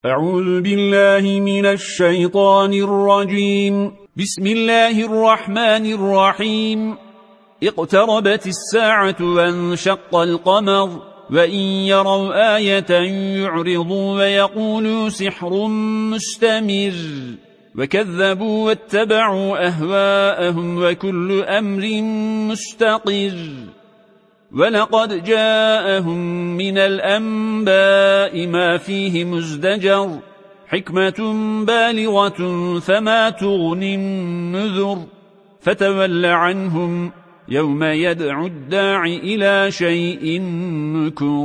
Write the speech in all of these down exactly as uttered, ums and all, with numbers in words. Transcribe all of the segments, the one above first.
أعوذ بالله من الشيطان الرجيم. بسم الله الرحمن الرحيم. اقتربت الساعة وانشق القمر وإن يروا آية يعرضوا ويقولوا سحر مستمر وكذبوا واتبعوا أهواءهم وكل أمر مستقر. ولقد جاءهم من الأنباء ما فيه مزدجر حكمة بالغة فما تغني النذر فتول عنهم يوم يدعو الداع إلى شيء نكر.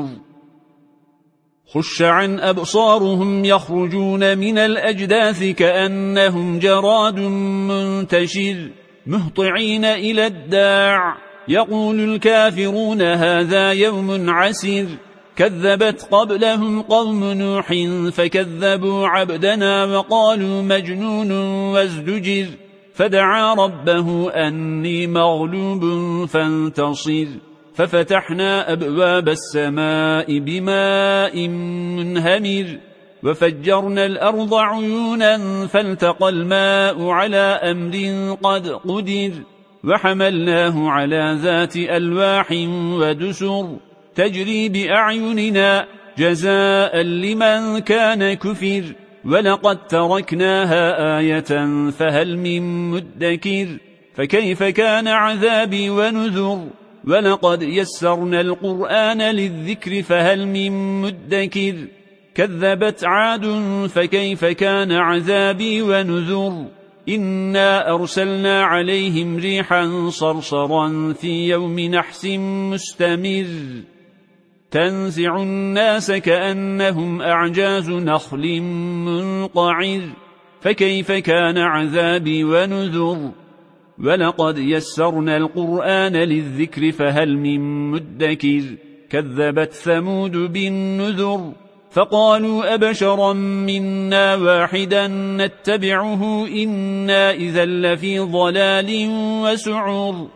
خش عن أبصارهم يخرجون من الأجداث كأنهم جراد منتشر مهطعين إلى الداع يقول الكافرون هذا يوم عسر. كذبت قبلهم قوم نوح فكذبوا عبدنا وقالوا مجنون وازدجر فدعا ربه أني مغلوب فانتصر ففتحنا أبواب السماء بماء منهمر وفجرنا الأرض عيونا فالتقى الماء على أمر قد قدر وحملناه على ذات ألواح ودسر تجري بأعيننا جزاء لمن كان كفر. ولقد تركناها آية فهل من مدكر فكيف كان عذابي ونذر. ولقد يسرنا القرآن للذكر فهل من مدكر كذبت عاد فكيف كان عذابي ونذر. إنا أرسلنا عليهم ريحا صرصرا في يوم نحس مستمر تنزع الناس كأنهم أعجاز نخل منقعر فكيف كان عذابي ونذر. ولقد يسرنا القرآن للذكر فهل من مدكر كذبت ثمود بالنذر فقالوا أبشرا منا واحدا نتبعه إنا إذا لفي ضلال وسعور.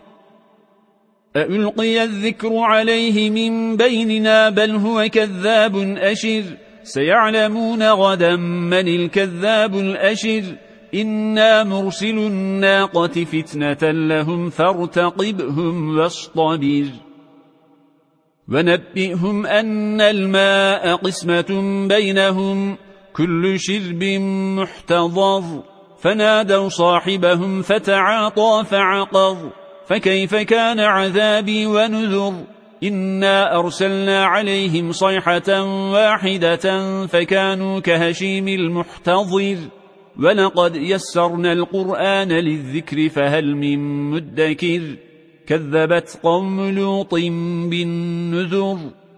ألقي الذكر عليه من بيننا بل هو كذاب أشر سيعلمون غدا من الكذاب الأشر. إنا مرسل الناقة فتنة لهم فارتقبهم واصطبر ونبئهم أن الماء قسمة بينهم كل شرب محتضر فنادوا صاحبهم فتعاطى فعقر فكيف كان عذابي ونذر. إنا أرسلنا عليهم صيحة واحدة فكانوا كهشيم المحتضر. ولقد يسرنا القرآن للذكر فهل من مدكر كذبت قوم لوط بالنذر.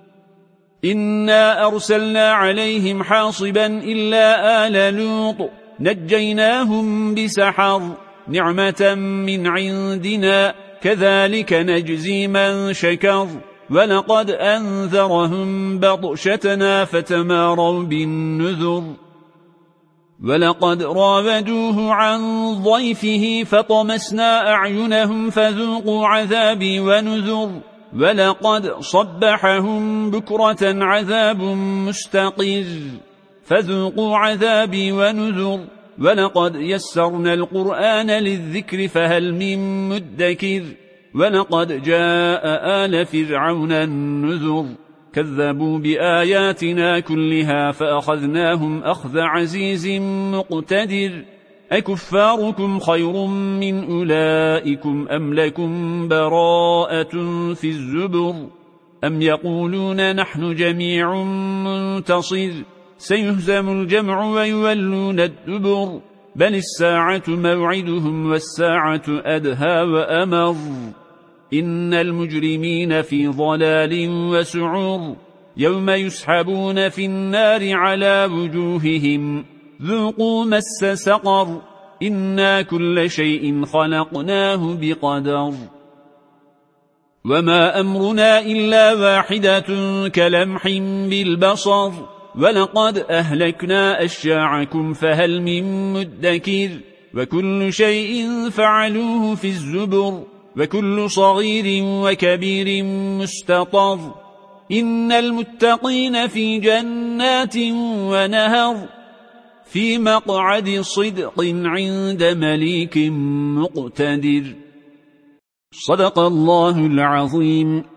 إنا أرسلنا عليهم حاصبا إلا آل لوط نجيناهم بسحر نعمة من عندنا كذلك نجزي من شكر. ولقد أنذرهم بطشتنا فتماروا بالنذر. ولقد راودوه عن ضيفه فطمسنا أعينهم فذوقوا عذابي ونذر. ولقد صبحهم بكرة عذاب مستقر فذوقوا عذابي ونذر. ولقد يسرنا القرآن للذكر فهل من مدكر ولقد جاء آل فرعون النذر كذبوا بآياتنا كلها فأخذناهم أخذ عزيز مقتدر. أكفاركم خير من أولئكم أم لكم براءة في الزبر أم يقولون نحن جميع منتصر سيهزم الجمع ويولون الدبر بل الساعة موعدهم والساعة أدهى وأمر. إن المجرمين في ضلال وسعور يوم يسحبون في النار على وجوههم ذوقوا مس سقر إنا كل شيء خلقناه بقدر. وما أمرنا إلا واحدة كلمح بالبصر ولقد أهلكنا أشياعكم فهل من مدكر وكل شيء فعلوه في الزبر وكل صغير وكبير مستطر إن المتقين في جنات ونهر في مقعد صدق عند مليك مقتدر. صدق الله العظيم.